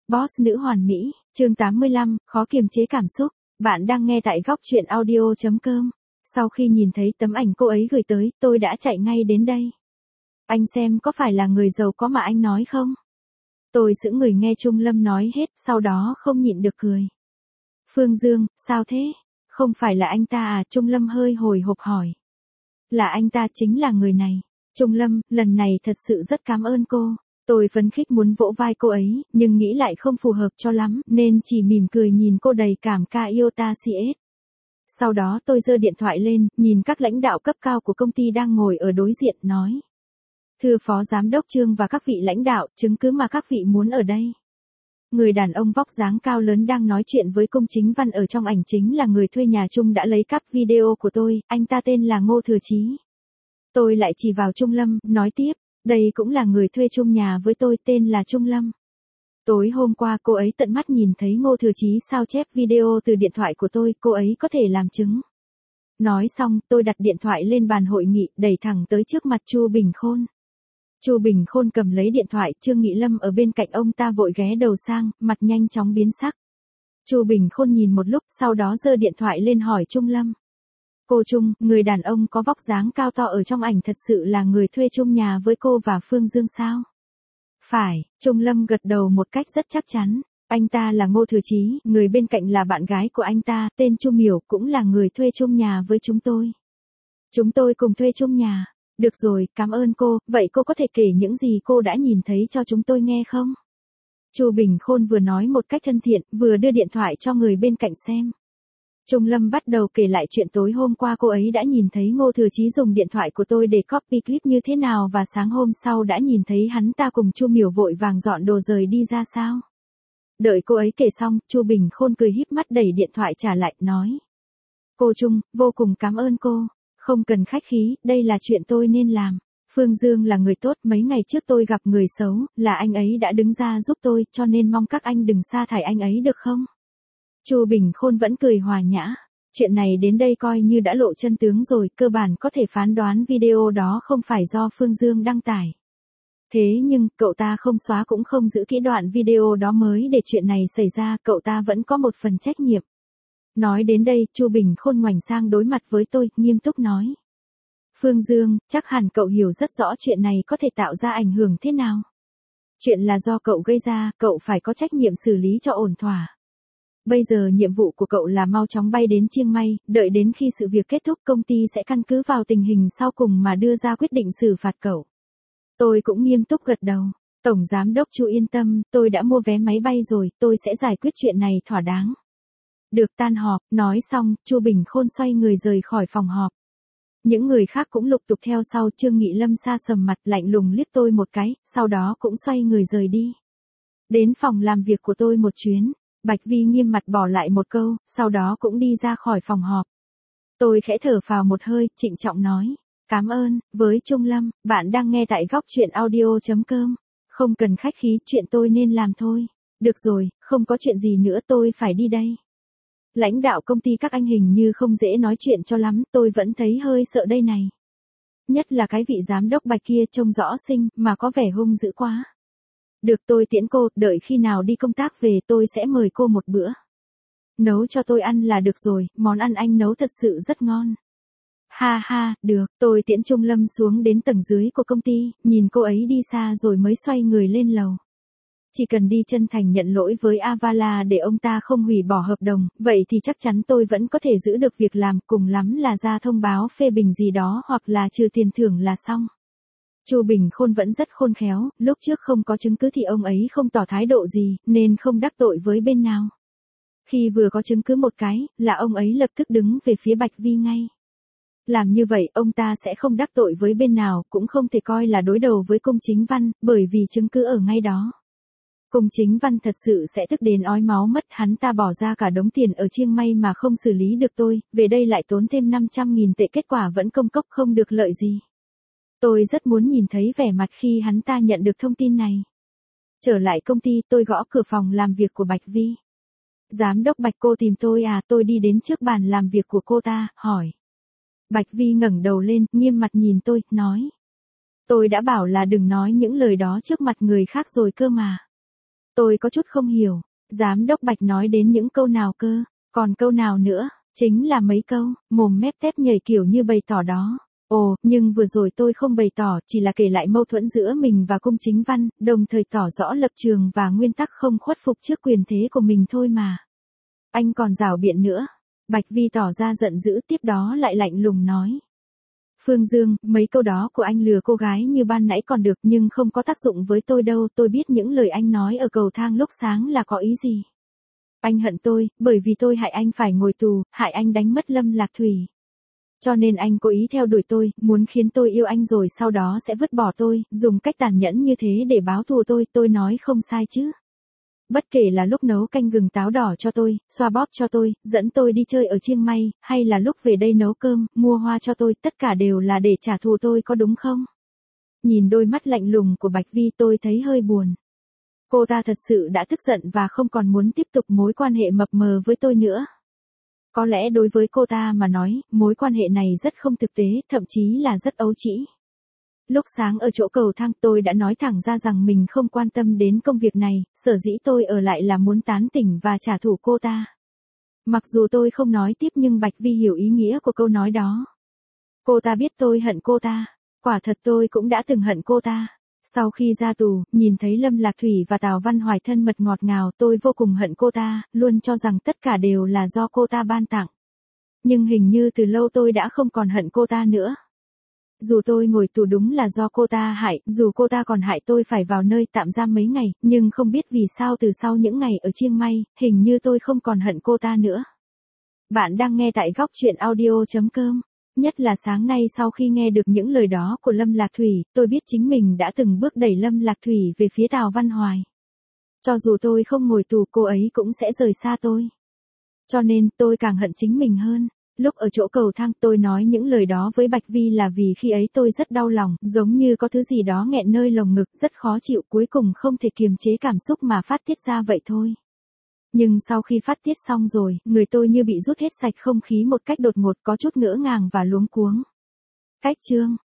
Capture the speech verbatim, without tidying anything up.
Boss nữ hoàn mỹ, chương tám mươi lăm, khó kiềm chế cảm xúc. Bạn đang nghe tại góc truyện audio chấm com. Sau khi nhìn thấy tấm ảnh cô ấy gửi tới, tôi đã chạy ngay đến đây. Anh xem có phải là người giàu có mà anh nói không? Tôi sững người nghe Trung Lâm nói hết, sau đó không nhịn được cười. Phương Dương, sao thế? Không phải là anh ta à? Trung Lâm hơi hồi hộp hỏi. Là anh ta, chính là người này. Trung Lâm, lần này thật sự rất cảm ơn cô. Tôi phấn khích muốn vỗ vai cô ấy, nhưng nghĩ lại không phù hợp cho lắm, nên chỉ mỉm cười nhìn cô đầy cảm ca iota cs. Sau đó tôi giơ điện thoại lên, nhìn các lãnh đạo cấp cao của công ty đang ngồi ở đối diện, nói. Thưa Phó Giám đốc Trương và các vị lãnh đạo, chứng cứ mà các vị muốn ở đây. Người đàn ông vóc dáng cao lớn đang nói chuyện với Cung Chính Văn ở trong ảnh chính là người thuê nhà Trung đã lấy cắp video của tôi, anh ta tên là Ngô Thừa Chí. Tôi lại chỉ vào Trung Lâm, nói tiếp, đây cũng là người thuê chung nhà với tôi, tên là Trung Lâm. Tối hôm qua cô ấy tận mắt nhìn thấy Ngô Thừa Chí sao chép video từ điện thoại của tôi, cô ấy có thể làm chứng. Nói xong, tôi đặt điện thoại lên bàn hội nghị, đẩy thẳng tới trước mặt Chu Bình Khôn. Chu Bình Khôn cầm lấy điện thoại, Trương Nghị Lâm ở bên cạnh ông ta vội ghé đầu sang, mặt nhanh chóng biến sắc. Chu Bình Khôn nhìn một lúc, sau đó giơ điện thoại lên hỏi Trung Lâm. Cô Trung, người đàn ông có vóc dáng cao to ở trong ảnh thật sự là người thuê chung nhà với cô và Phương Dương sao? Phải, Trung Lâm gật đầu một cách rất chắc chắn. Anh ta là Ngô Thừa Chí, người bên cạnh là bạn gái của anh ta, tên Chu Miểu, cũng là người thuê chung nhà với chúng tôi. Chúng tôi cùng thuê chung nhà. Được rồi, cảm ơn cô, vậy cô có thể kể những gì cô đã nhìn thấy cho chúng tôi nghe không? Chu Bình Khôn vừa nói một cách thân thiện, vừa đưa điện thoại cho người bên cạnh xem. Trung Lâm bắt đầu kể lại chuyện tối hôm qua cô ấy đã nhìn thấy Ngô Thừa Chí dùng điện thoại của tôi để copy clip như thế nào và sáng hôm sau đã nhìn thấy hắn ta cùng Chu Miểu vội vàng dọn đồ rời đi ra sao. Đợi cô ấy kể xong, Chu Bình Khôn cười híp mắt đẩy điện thoại trả lại, nói. Cô Trung, vô cùng cảm ơn cô. Không cần khách khí, đây là chuyện tôi nên làm. Phương Dương là người tốt, mấy ngày trước tôi gặp người xấu, là anh ấy đã đứng ra giúp tôi, cho nên mong các anh đừng sa thải anh ấy được không? Chu Bình Khôn vẫn cười hòa nhã. Chuyện này đến đây coi như đã lộ chân tướng rồi, cơ bản có thể phán đoán video đó không phải do Phương Dương đăng tải. Thế nhưng, cậu ta không xóa cũng không giữ kỹ đoạn video đó mới để chuyện này xảy ra, cậu ta vẫn có một phần trách nhiệm. Nói đến đây, Chu Bình Khôn ngoảnh sang đối mặt với tôi, nghiêm túc nói. Phương Dương, chắc hẳn cậu hiểu rất rõ chuyện này có thể tạo ra ảnh hưởng thế nào. Chuyện là do cậu gây ra, cậu phải có trách nhiệm xử lý cho ổn thỏa. Bây giờ nhiệm vụ của cậu là mau chóng bay đến Chiang Mai, đợi đến khi sự việc kết thúc công ty sẽ căn cứ vào tình hình sau cùng mà đưa ra quyết định xử phạt cậu. Tôi cũng nghiêm túc gật đầu. Tổng Giám đốc Chu yên tâm, tôi đã mua vé máy bay rồi, tôi sẽ giải quyết chuyện này thỏa đáng. Được, tan họp, nói xong, Chu Bình Khôn xoay người rời khỏi phòng họp. Những người khác cũng lục tục theo sau, Trương Nghị Lâm sa sầm mặt lạnh lùng liếc tôi một cái, sau đó cũng xoay người rời đi. Đến phòng làm việc của tôi một chuyến, Bạch Vi nghiêm mặt bỏ lại một câu, sau đó cũng đi ra khỏi phòng họp. Tôi khẽ thở phào một hơi, trịnh trọng nói, cảm ơn, với Trung Lâm, bạn đang nghe tại góc truyện audio chấm com. Không cần khách khí, chuyện tôi nên làm thôi. Được rồi, không có chuyện gì nữa, tôi phải đi đây. Lãnh đạo công ty các anh hình như không dễ nói chuyện cho lắm, tôi vẫn thấy hơi sợ đây này. Nhất là cái vị giám đốc Bạch kia trông rõ xinh, mà có vẻ hung dữ quá. Được, tôi tiễn cô, đợi khi nào đi công tác về tôi sẽ mời cô một bữa. Nấu cho tôi ăn là được rồi, món ăn anh nấu thật sự rất ngon. Ha ha, được, tôi tiễn Trung Lâm xuống đến tầng dưới của công ty, nhìn cô ấy đi xa rồi mới xoay người lên lầu. Chỉ cần đi chân thành nhận lỗi với Avala để ông ta không hủy bỏ hợp đồng, vậy thì chắc chắn tôi vẫn có thể giữ được việc làm, cùng lắm là ra thông báo phê bình gì đó hoặc là trừ tiền thưởng là xong. Chu Bình Khôn vẫn rất khôn khéo, lúc trước không có chứng cứ thì ông ấy không tỏ thái độ gì, nên không đắc tội với bên nào. Khi vừa có chứng cứ một cái, là ông ấy lập tức đứng về phía Bạch Vi ngay. Làm như vậy, ông ta sẽ không đắc tội với bên nào, cũng không thể coi là đối đầu với Cung Chính Văn, bởi vì chứng cứ ở ngay đó. Cung Chính Văn thật sự sẽ tức đến ói máu mất, hắn ta bỏ ra cả đống tiền ở Chiang Mai mà không xử lý được tôi, về đây lại tốn thêm năm trăm nghìn tệ, kết quả vẫn công cốc không được lợi gì. Tôi rất muốn nhìn thấy vẻ mặt khi hắn ta nhận được thông tin này. Trở lại công ty, tôi gõ cửa phòng làm việc của Bạch Vi. Giám đốc Bạch, cô tìm tôi à? Tôi đi đến trước bàn làm việc của cô ta, hỏi. Bạch Vi ngẩng đầu lên, nghiêm mặt nhìn tôi, nói. Tôi đã bảo là đừng nói những lời đó trước mặt người khác rồi cơ mà. Tôi có chút không hiểu. Giám đốc Bạch nói đến những câu nào cơ? Còn câu nào nữa? Chính là mấy câu, mồm mép tép nhảy kiểu như bày tỏ đó. Ồ, nhưng vừa rồi tôi không bày tỏ, chỉ là kể lại mâu thuẫn giữa mình và Cung Chính Văn, đồng thời tỏ rõ lập trường và nguyên tắc không khuất phục trước quyền thế của mình thôi mà. Anh còn rảo biện nữa. Bạch Vi tỏ ra giận dữ, tiếp đó lại lạnh lùng nói. Phương Dương, mấy câu đó của anh lừa cô gái như ban nãy còn được nhưng không có tác dụng với tôi đâu, tôi biết những lời anh nói ở cầu thang lúc sáng là có ý gì. Anh hận tôi, bởi vì tôi hại anh phải ngồi tù, hại anh đánh mất Lâm Lạc Thủy. Cho nên anh cố ý theo đuổi tôi, muốn khiến tôi yêu anh rồi sau đó sẽ vứt bỏ tôi, dùng cách tàn nhẫn như thế để báo thù tôi, tôi nói không sai chứ. Bất kể là lúc nấu canh gừng táo đỏ cho tôi, xoa bóp cho tôi, dẫn tôi đi chơi ở Chiang Mai, hay là lúc về đây nấu cơm, mua hoa cho tôi, tất cả đều là để trả thù tôi có đúng không? Nhìn đôi mắt lạnh lùng của Bạch Vi tôi thấy hơi buồn. Cô ta thật sự đã tức giận và không còn muốn tiếp tục mối quan hệ mập mờ với tôi nữa. Có lẽ đối với cô ta mà nói, mối quan hệ này rất không thực tế, thậm chí là rất ấu trĩ. Lúc sáng ở chỗ cầu thang tôi đã nói thẳng ra rằng mình không quan tâm đến công việc này, sở dĩ tôi ở lại là muốn tán tỉnh và trả thù cô ta. Mặc dù tôi không nói tiếp nhưng Bạch Vi hiểu ý nghĩa của câu nói đó. Cô ta biết tôi hận cô ta, quả thật tôi cũng đã từng hận cô ta. Sau khi ra tù, nhìn thấy Lâm Lạc Thủy và Tào Văn Hoài thân mật ngọt ngào tôi vô cùng hận cô ta, luôn cho rằng tất cả đều là do cô ta ban tặng. Nhưng hình như từ lâu tôi đã không còn hận cô ta nữa. Dù tôi ngồi tù đúng là do cô ta hại, dù cô ta còn hại tôi phải vào nơi tạm giam mấy ngày, nhưng không biết vì sao từ sau những ngày ở Chiang Mai, hình như tôi không còn hận cô ta nữa. Bạn đang nghe tại góc truyện audio chấm com. Nhất là sáng nay sau khi nghe được những lời đó của Lâm Lạc Thủy, tôi biết chính mình đã từng bước đẩy Lâm Lạc Thủy về phía Tào Văn Hoài. Cho dù tôi không ngồi tù cô ấy cũng sẽ rời xa tôi. Cho nên tôi càng hận chính mình hơn. Lúc ở chỗ cầu thang tôi nói những lời đó với Bạch Vi là vì khi ấy tôi rất đau lòng, giống như có thứ gì đó nghẹn nơi lồng ngực, rất khó chịu, cuối cùng không thể kiềm chế cảm xúc mà phát tiết ra vậy thôi. Nhưng sau khi phát tiết xong rồi, người tôi như bị rút hết sạch không khí một cách đột ngột, có chút ngỡ ngàng và luống cuống. Cách chương